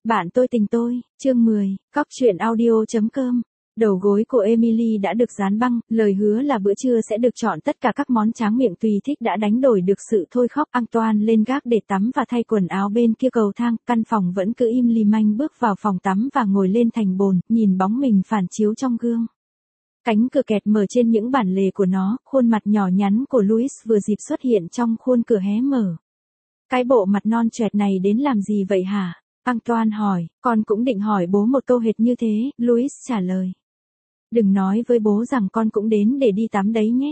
Bạn tôi tình tôi, chương 10, cóc truyện audio.com. Đầu gối của Emily đã được dán băng, lời hứa là bữa trưa sẽ được chọn tất cả các món tráng miệng tùy thích đã đánh đổi được sự thôi khóc. Antoine lên gác để tắm và thay quần áo bên kia cầu thang, căn phòng vẫn cứ im lìm. Anh bước vào phòng tắm và ngồi lên thành bồn, nhìn bóng mình phản chiếu trong gương. Cánh cửa kẹt mở trên những bản lề của nó, khuôn mặt nhỏ nhắn của Louis vừa dịp xuất hiện trong khuôn cửa hé mở. Cái bộ mặt non choẹt này đến làm gì vậy hả? Antoine hỏi, con cũng định hỏi bố một câu hệt như thế, Louis trả lời. Đừng nói với bố rằng con cũng đến để đi tắm đấy nhé.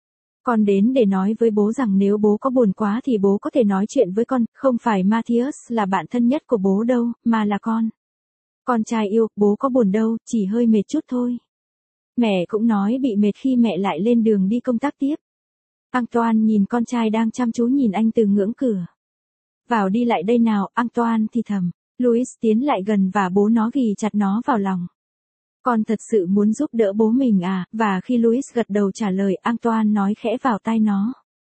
Con đến để nói với bố rằng nếu bố có buồn quá thì bố có thể nói chuyện với con, không phải Matthias là bạn thân nhất của bố đâu, mà là con. Con trai yêu, bố có buồn đâu, chỉ hơi mệt chút thôi. Mẹ cũng nói bị mệt khi mẹ lại lên đường đi công tác tiếp. Antoine nhìn con trai đang chăm chú nhìn anh từ ngưỡng cửa. Vào đi lại đây nào, Antoine thì thầm. Louis tiến lại gần và bố nó ghì chặt nó vào lòng. Con thật sự muốn giúp đỡ bố mình à, và khi Louis gật đầu trả lời, Antoine nói khẽ vào tai nó.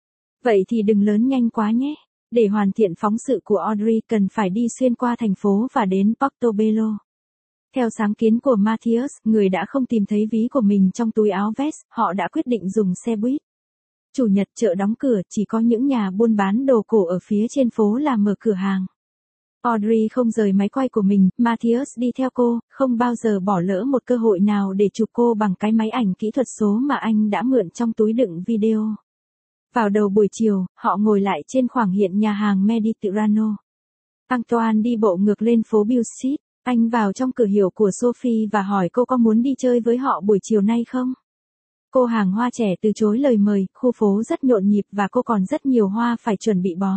Vậy thì đừng lớn nhanh quá nhé. Để hoàn thiện phóng sự của Audrey cần phải đi xuyên qua thành phố và đến Portobello. Theo sáng kiến của Matthias, người đã không tìm thấy ví của mình trong túi áo vest, họ đã quyết định dùng xe buýt. Chủ nhật chợ đóng cửa, chỉ có những nhà buôn bán đồ cổ ở phía trên phố là mở cửa hàng. Audrey không rời máy quay của mình, Matthias đi theo cô, không bao giờ bỏ lỡ một cơ hội nào để chụp cô bằng cái máy ảnh kỹ thuật số mà anh đã mượn trong túi đựng video. Vào đầu buổi chiều, họ ngồi lại trên khoảng hiện nhà hàng Mediterrano. Antoine đi bộ ngược lên phố Beale Street, anh vào trong cửa hiệu của Sophie và hỏi cô có muốn đi chơi với họ buổi chiều nay không? Cô hàng hoa trẻ từ chối lời mời, khu phố rất nhộn nhịp và cô còn rất nhiều hoa phải chuẩn bị bó.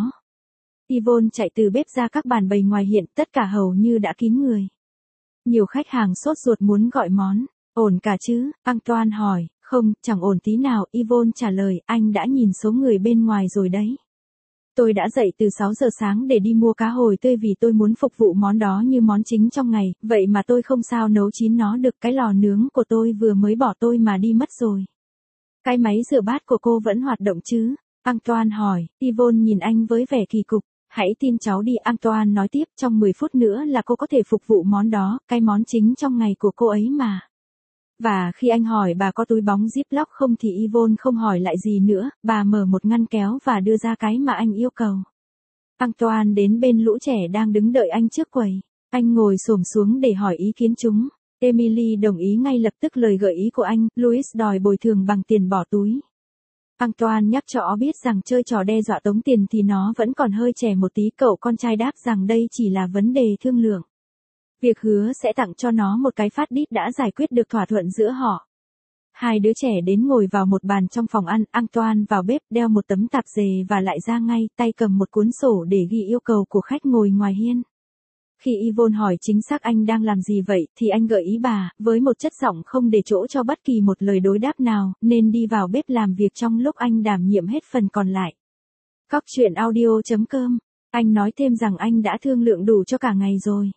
Yvonne chạy từ bếp ra các bàn bày ngoài hiện, tất cả hầu như đã kín người. Nhiều khách hàng sốt ruột muốn gọi món. Ổn cả chứ? Antoine hỏi. Không, chẳng ổn tí nào, Yvonne trả lời, anh đã nhìn số người bên ngoài rồi đấy. Tôi đã dậy từ 6 giờ sáng để đi mua cá hồi tươi vì tôi muốn phục vụ món đó như món chính trong ngày, vậy mà tôi không sao nấu chín nó được, cái lò nướng của tôi vừa mới bỏ tôi mà đi mất rồi. Cái máy rửa bát của cô vẫn hoạt động chứ? Antoine hỏi. Yvonne nhìn anh với vẻ kỳ cục. Hãy tin cháu đi, Antoine nói tiếp, trong 10 phút nữa là cô có thể phục vụ món đó, cái món chính trong ngày của cô ấy mà. Và khi anh hỏi bà có túi bóng Ziploc không thì Yvonne không hỏi lại gì nữa, bà mở một ngăn kéo và đưa ra cái mà anh yêu cầu. Antoine đến bên lũ trẻ đang đứng đợi anh trước quầy. Anh ngồi xổm xuống để hỏi ý kiến chúng. Emily đồng ý ngay lập tức lời gợi ý của anh, Louis đòi bồi thường bằng tiền bỏ túi. Antoine nhắc cho ó biết rằng chơi trò đe dọa tống tiền thì nó vẫn còn hơi trẻ một tí, cậu con trai đáp rằng đây chỉ là vấn đề thương lượng. Việc hứa sẽ tặng cho nó một cái phát đít đã giải quyết được thỏa thuận giữa họ. Hai đứa trẻ đến ngồi vào một bàn trong phòng ăn, Antoine vào bếp đeo một tấm tạp dề và lại ra ngay, tay cầm một cuốn sổ để ghi yêu cầu của khách ngồi ngoài hiên. Khi Yvonne hỏi chính xác anh đang làm gì vậy, thì anh gợi ý bà, với một chất giọng không để chỗ cho bất kỳ một lời đối đáp nào, nên đi vào bếp làm việc trong lúc anh đảm nhiệm hết phần còn lại. Cóc truyện audio.com. Anh nói thêm rằng anh đã thương lượng đủ cho cả ngày rồi.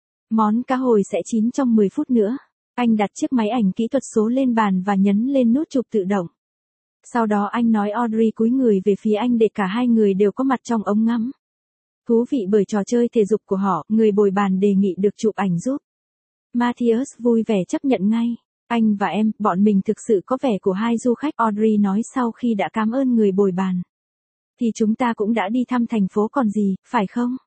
Món cá hồi sẽ chín trong 10 phút nữa. Anh đặt chiếc máy ảnh kỹ thuật số lên bàn và nhấn lên nút chụp tự động. Sau đó anh nói Audrey cúi người về phía anh để cả hai người đều có mặt trong ống ngắm. Thú vị bởi trò chơi thể dục của họ, người bồi bàn đề nghị được chụp ảnh giúp. Matthias vui vẻ chấp nhận ngay. Anh và em, bọn mình thực sự có vẻ của hai du khách, Audrey nói sau khi đã cảm ơn người bồi bàn. Thì chúng ta cũng đã đi thăm thành phố còn gì, phải không?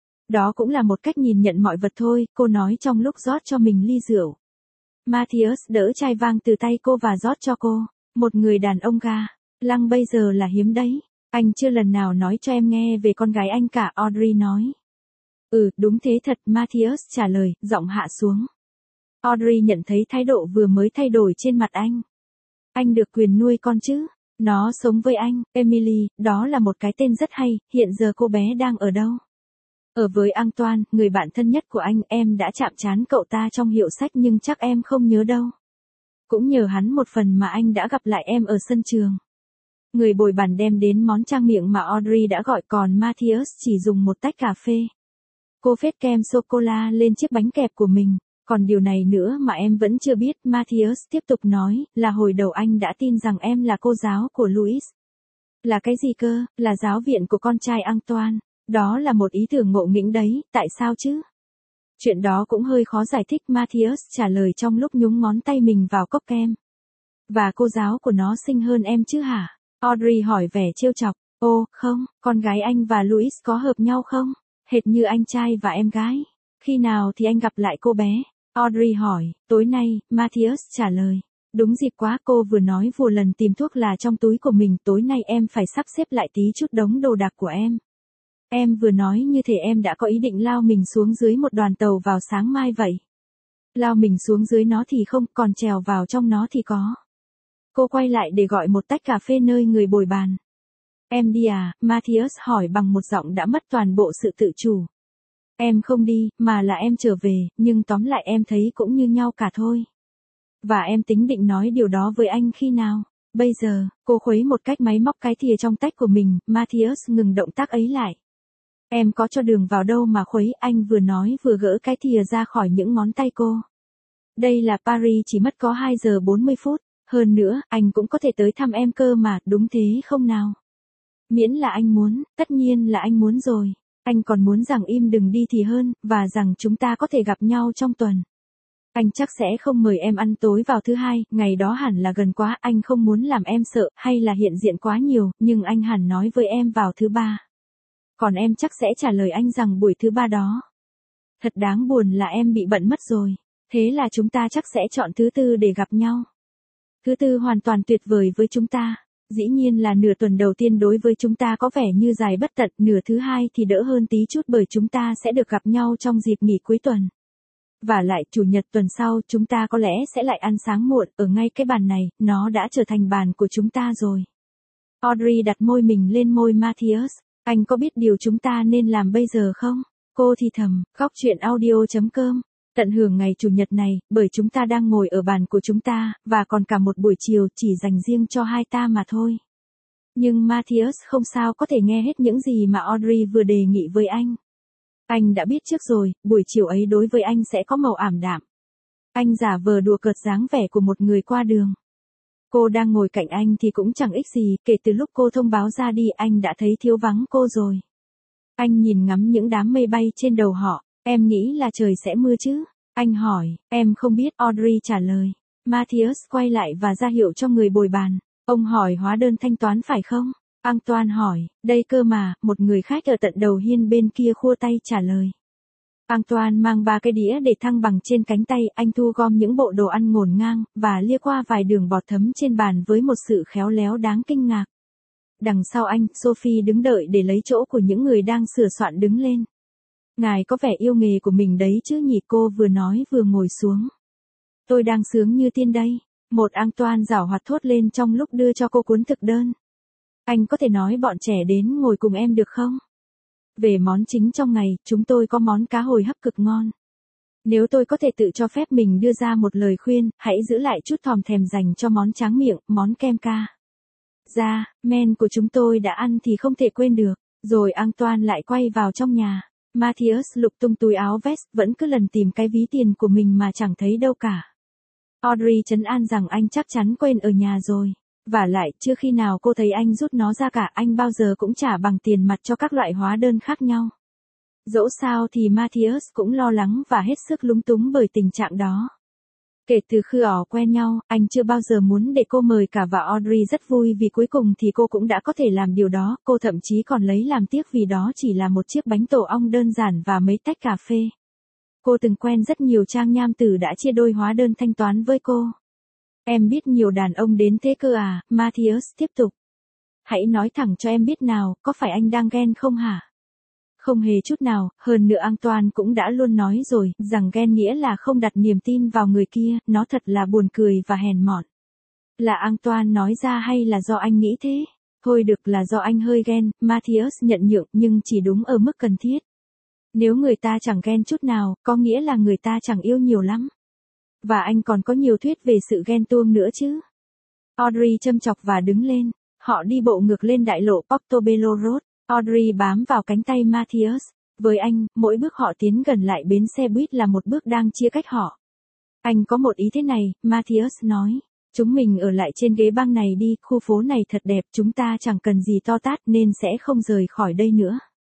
Đó cũng là một cách nhìn nhận mọi vật thôi, cô nói trong lúc rót cho mình ly rượu. Matthias đỡ chai vang từ tay cô và rót cho cô. Một người đàn ông ga lăng bây giờ là hiếm đấy. Anh chưa lần nào nói cho em nghe về con gái anh cả, Audrey nói. Đúng thế thật, Matthias trả lời, giọng hạ xuống. Audrey nhận thấy thái độ vừa mới thay đổi trên mặt anh. Anh được quyền nuôi con chứ? Nó sống với anh, Emily, đó là một cái tên rất hay, hiện giờ cô bé đang ở đâu? Ở với Antoine, người bạn thân nhất của anh, em đã chạm trán cậu ta trong hiệu sách nhưng chắc em không nhớ đâu. Cũng nhờ hắn một phần mà anh đã gặp lại em ở sân trường. Người bồi bàn đem đến món trang miệng mà Audrey đã gọi, còn Matthias chỉ dùng một tách cà phê. Cô phết kem sô-cô-la lên chiếc bánh kẹp của mình. Còn điều này nữa mà em vẫn chưa biết, Matthias tiếp tục nói, là hồi đầu anh đã tin rằng em là cô giáo của Louis. Là cái gì cơ? Là giáo viện của con trai Antoine. Đó là một ý tưởng ngộ nghĩnh đấy, tại sao chứ? Chuyện đó cũng hơi khó giải thích, Matthias trả lời trong lúc nhúng ngón tay mình vào cốc kem. Và cô giáo của nó xinh hơn em chứ hả? Audrey hỏi vẻ trêu chọc. Ô, không, con gái anh và Louis có hợp nhau không? Hệt như anh trai và em gái. Khi nào thì anh gặp lại cô bé? Audrey hỏi. Tối nay, Matthias trả lời. Đúng dịp quá, cô vừa nói vừa lần tìm thuốc là trong túi của mình, tối nay em phải sắp xếp lại tí chút đống đồ đạc của em. Em vừa nói như thể em đã có ý định lao mình xuống dưới một đoàn tàu vào sáng mai vậy. Lao mình xuống dưới nó thì không, còn trèo vào trong nó thì có. Cô quay lại để gọi một tách cà phê nơi người bồi bàn. Em đi à? Matthias hỏi bằng một giọng đã mất toàn bộ sự tự chủ. Em không đi, mà là em trở về, nhưng tóm lại em thấy cũng như nhau cả thôi. Và em tính định nói điều đó với anh khi nào? Bây giờ, cô khuấy một cách máy móc cái thìa trong tách của mình, Matthias ngừng động tác ấy lại. Em có cho đường vào đâu mà khuấy, anh vừa nói vừa gỡ cái thìa ra khỏi những ngón tay cô. Đây là Paris, chỉ mất có 2 giờ 40 phút. Hơn nữa, anh cũng có thể tới thăm em cơ mà, đúng thế không nào? Miễn là anh muốn, tất nhiên là anh muốn rồi. Anh còn muốn rằng im đừng đi thì hơn, và rằng chúng ta có thể gặp nhau trong tuần. Anh chắc sẽ không mời em ăn tối vào thứ Hai, ngày đó hẳn là gần quá, anh không muốn làm em sợ, hay là hiện diện quá nhiều, nhưng anh hẳn nói với em vào thứ Ba. Còn em chắc sẽ trả lời anh rằng buổi thứ Ba đó. Thật đáng buồn là em bị bận mất rồi. Thế là chúng ta chắc sẽ chọn thứ Tư để gặp nhau. Thứ Tư hoàn toàn tuyệt vời với chúng ta. Dĩ nhiên là nửa tuần đầu tiên đối với chúng ta có vẻ như dài bất tận, nửa thứ Hai thì đỡ hơn tí chút bởi chúng ta sẽ được gặp nhau trong dịp nghỉ cuối tuần. Và lại Chủ nhật tuần sau chúng ta có lẽ sẽ lại ăn sáng muộn, ở ngay cái bàn này, nó đã trở thành bàn của chúng ta rồi. Audrey đặt môi mình lên môi Matthias. Anh có biết điều chúng ta nên làm bây giờ không? Cô thì thầm, góc chuyện audio.com. Tận hưởng ngày Chủ nhật này, bởi chúng ta đang ngồi ở bàn của chúng ta, và còn cả một buổi chiều chỉ dành riêng cho hai ta mà thôi. Nhưng Matthias không sao có thể nghe hết những gì mà Audrey vừa đề nghị với anh. Anh đã biết trước rồi, buổi chiều ấy đối với anh sẽ có màu ảm đạm. Anh giả vờ đùa cợt dáng vẻ của một người qua đường. Cô đang ngồi cạnh anh thì cũng chẳng ích gì, kể từ lúc cô thông báo ra đi anh đã thấy thiếu vắng cô rồi. Anh nhìn ngắm những đám mây bay trên đầu họ. Em nghĩ là trời sẽ mưa chứ? Anh hỏi. Em không biết, Audrey trả lời. Matthias quay lại và ra hiệu cho người bồi bàn. Ông hỏi hóa đơn thanh toán phải không? Antoine hỏi. Đây cơ mà, một người khách ở tận đầu hiên bên kia khua tay trả lời. Antoine mang 3 cái đĩa để thăng bằng trên cánh tay, anh thu gom những bộ đồ ăn ngổn ngang, và lia qua vài đường bọt thấm trên bàn với một sự khéo léo đáng kinh ngạc. Đằng sau anh, Sophie đứng đợi để lấy chỗ của những người đang sửa soạn đứng lên. Ngài có vẻ yêu nghề của mình đấy chứ nhỉ, cô vừa nói vừa ngồi xuống. Tôi đang sướng như tiên đây. Một Antoine giảo hoạt thốt lên trong lúc đưa cho cô cuốn thực đơn. Anh có thể nói bọn trẻ đến ngồi cùng em được không? Về món chính trong ngày, chúng tôi có món cá hồi hấp cực ngon. Nếu tôi có thể tự cho phép mình đưa ra một lời khuyên, hãy giữ lại chút thòm thèm dành cho món tráng miệng, món kem ca. Ra, men của chúng tôi đã ăn thì không thể quên được. Rồi Antoine lại quay vào trong nhà. Matthias lục tung túi áo vest, vẫn cứ lần tìm cái ví tiền của mình mà chẳng thấy đâu cả. Audrey trấn an rằng anh chắc chắn quên ở nhà rồi. Vả lại, chưa khi nào cô thấy anh rút nó ra cả, anh bao giờ cũng trả bằng tiền mặt cho các loại hóa đơn khác nhau. Dẫu sao thì Matthias cũng lo lắng và hết sức lúng túng bởi tình trạng đó. Kể từ khi họ quen nhau, anh chưa bao giờ muốn để cô mời cả và Audrey rất vui vì cuối cùng thì cô cũng đã có thể làm điều đó, cô thậm chí còn lấy làm tiếc vì đó chỉ là một chiếc bánh tổ ong đơn giản và mấy tách cà phê. Cô từng quen rất nhiều trang nham tử đã chia đôi hóa đơn thanh toán với cô. Em biết nhiều đàn ông đến thế cơ à, Matthias tiếp tục. Hãy nói thẳng cho em biết nào, có phải anh đang ghen không hả? Không hề chút nào, hơn nữa Antoine cũng đã luôn nói rồi, rằng ghen nghĩa là không đặt niềm tin vào người kia, nó thật là buồn cười và hèn mọn. Là Antoine nói ra hay là do anh nghĩ thế? Thôi được, là do anh hơi ghen, Matthias nhận nhượng, nhưng chỉ đúng ở mức cần thiết. Nếu người ta chẳng ghen chút nào, có nghĩa là người ta chẳng yêu nhiều lắm. Và anh còn có nhiều thuyết về sự ghen tuông nữa chứ. Audrey châm chọc và đứng lên. Họ đi bộ ngược lên đại lộ Portobello Road. Audrey bám vào cánh tay Matthias. Với anh, mỗi bước họ tiến gần lại bến xe buýt là một bước đang chia cách họ. Anh có một ý thế này, Matthias nói. Chúng mình ở lại trên ghế băng này đi, khu phố này thật đẹp, chúng ta chẳng cần gì to tát nên sẽ không rời khỏi đây nữa.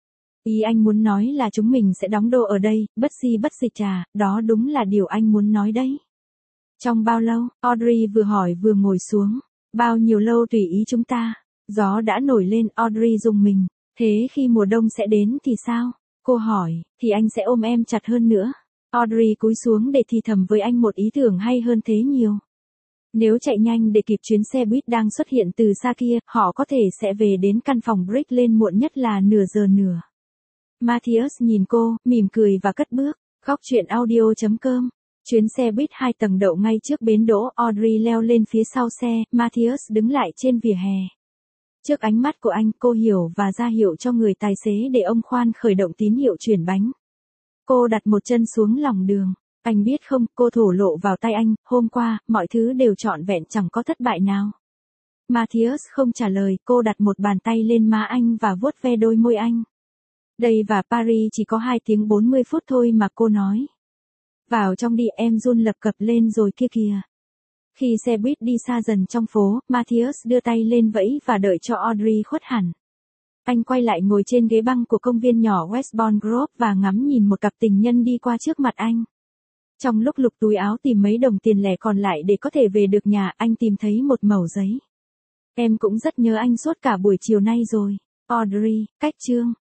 Ý anh muốn nói là chúng mình sẽ đóng đô ở đây, bất si bất dịch à, đó đúng là điều anh muốn nói đấy. Trong bao lâu? Audrey vừa hỏi vừa ngồi xuống. Bao nhiêu lâu tùy ý chúng ta. Gió đã nổi lên, Audrey rùng mình. Thế khi mùa đông sẽ đến thì sao? Cô hỏi, thì anh sẽ ôm em chặt hơn nữa. Audrey cúi xuống để thì thầm với anh một ý tưởng hay hơn thế nhiều. Nếu chạy nhanh để kịp chuyến xe buýt đang xuất hiện từ xa kia, họ có thể sẽ về đến căn phòng Brick lên muộn nhất là nửa giờ nửa. Matthias nhìn cô, mỉm cười và cất bước. Góc chuyện audio.com. Chuyến xe buýt 2 tầng đậu ngay trước bến đỗ, Audrey leo lên phía sau xe, Matthias đứng lại trên vỉa hè. Trước ánh mắt của anh, cô hiểu và ra hiệu cho người tài xế để ông khoan khởi động tín hiệu chuyển bánh. Cô đặt một chân xuống lòng đường. Anh biết không, cô thổ lộ vào tay anh, hôm qua, mọi thứ đều trọn vẹn chẳng có thất bại nào. Matthias không trả lời, cô đặt một bàn tay lên má anh và vuốt ve đôi môi anh. Đây và Paris chỉ có 2 tiếng 40 phút thôi mà cô nói. Vào trong đi, em run lập cập lên rồi kia kìa. Khi xe buýt đi xa dần trong phố, Matthias đưa tay lên vẫy và đợi cho Audrey khuất hẳn. Anh quay lại ngồi trên ghế băng của công viên nhỏ Westbourne Grove và ngắm nhìn một cặp tình nhân đi qua trước mặt anh. Trong lúc lục túi áo tìm mấy đồng tiền lẻ còn lại để có thể về được nhà, anh tìm thấy một mẩu giấy. Em cũng rất nhớ anh suốt cả buổi chiều nay rồi. Audrey, cách chương.